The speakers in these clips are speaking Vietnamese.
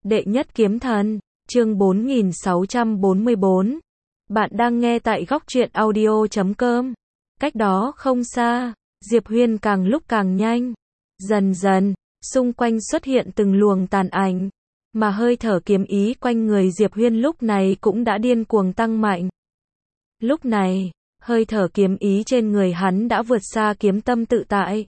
Đệ nhất kiếm thần, chương 4644. Bạn đang nghe tại góc truyện audio.com. Cách đó không xa, Diệp Huyên càng lúc càng nhanh. Dần dần, xung quanh xuất hiện từng luồng tàn ảnh, mà hơi thở kiếm ý quanh người Diệp Huyên lúc này cũng đã điên cuồng tăng mạnh. Lúc này, hơi thở kiếm ý trên người hắn đã vượt xa kiếm tâm tự tại.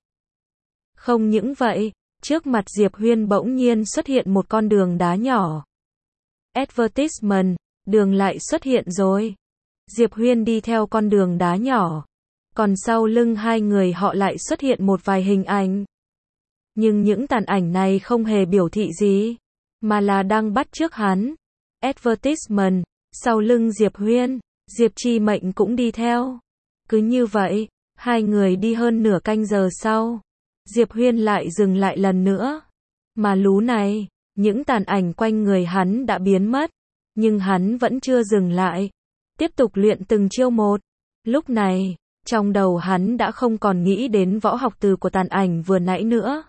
Không những vậy, trước mặt Diệp Huyên bỗng nhiên xuất hiện một con đường đá nhỏ. Advertisement, đường lại xuất hiện rồi. Diệp Huyên đi theo con đường đá nhỏ. Còn sau lưng hai người họ lại xuất hiện một vài hình ảnh. Nhưng những tàn ảnh này không hề biểu thị gì, mà là đang bắt chước hắn. Advertisement, sau lưng Diệp Huyên, Diệp Chi Mệnh cũng đi theo. Cứ như vậy, hai người đi hơn nửa canh giờ sau. Diệp Huyên lại dừng lại lần nữa. Mà lú này, những tàn ảnh quanh người hắn đã biến mất. Nhưng hắn vẫn chưa dừng lại. Tiếp tục luyện từng chiêu một. Lúc này, trong đầu hắn đã không còn nghĩ đến võ học từ của tàn ảnh vừa nãy nữa.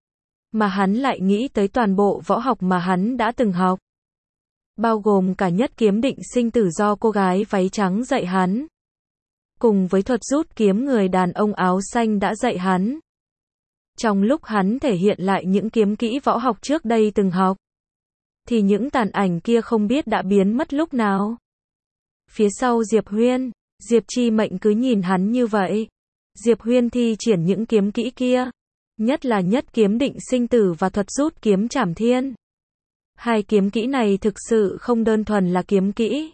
Mà hắn lại nghĩ tới toàn bộ võ học mà hắn đã từng học. Bao gồm cả nhất kiếm định sinh tử do cô gái váy trắng dạy hắn. Cùng với thuật rút kiếm người đàn ông áo xanh đã dạy hắn. Trong lúc hắn thể hiện lại những kiếm kỹ võ học trước đây từng học, thì những tàn ảnh kia không biết đã biến mất lúc nào. Phía sau Diệp Huyên, Diệp Chi Mệnh cứ nhìn hắn như vậy. Diệp Huyên thi triển những kiếm kỹ kia, nhất là nhất kiếm định sinh tử và thuật rút kiếm trảm thiên. Hai kiếm kỹ này thực sự không đơn thuần là kiếm kỹ,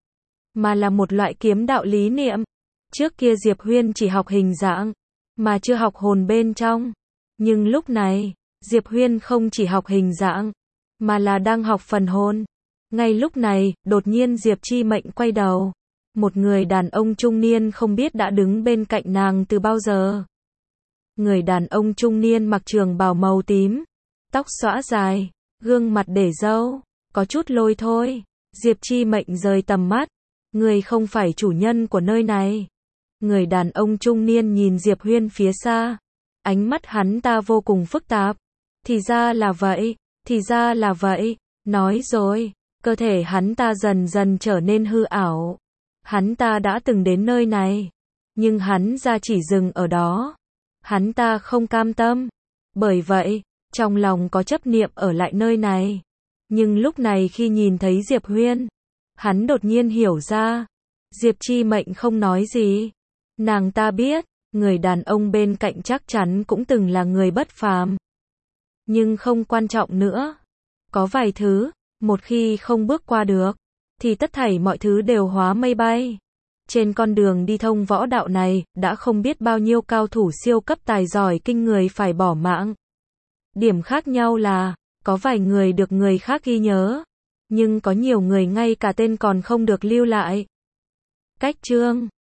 mà là một loại kiếm đạo lý niệm. Trước kia Diệp Huyên chỉ học hình dạng, mà chưa học hồn bên trong. Nhưng lúc này, Diệp Huyên không chỉ học hình dạng, mà là đang học phần hồn. Ngay lúc này, đột nhiên Diệp Chi Mệnh quay đầu. Một người đàn ông trung niên không biết đã đứng bên cạnh nàng từ bao giờ. Người đàn ông trung niên mặc trường bào màu tím, tóc xõa dài, gương mặt để râu, có chút lôi thôi. Diệp Chi Mệnh rời tầm mắt. Người không phải chủ nhân của nơi này. Người đàn ông trung niên nhìn Diệp Huyên phía xa. Ánh mắt hắn ta vô cùng phức tạp. Thì ra là vậy, thì ra là vậy. Nói rồi, cơ thể hắn ta dần dần trở nên hư ảo. Hắn ta đã từng đến nơi này, nhưng hắn ra chỉ dừng ở đó. Hắn ta không cam tâm. Bởi vậy, trong lòng có chấp niệm ở lại nơi này. Nhưng lúc này khi nhìn thấy Diệp Huyên, hắn đột nhiên hiểu ra. Diệp Chi Mệnh không nói gì. Nàng ta biết, người đàn ông bên cạnh chắc chắn cũng từng là người bất phàm. Nhưng không quan trọng nữa. Có vài thứ, một khi không bước qua được, thì tất thảy mọi thứ đều hóa mây bay. Trên con đường đi thông võ đạo này, đã không biết bao nhiêu cao thủ siêu cấp tài giỏi kinh người phải bỏ mạng. Điểm khác nhau là, có vài người được người khác ghi nhớ, nhưng có nhiều người ngay cả tên còn không được lưu lại. Cách chương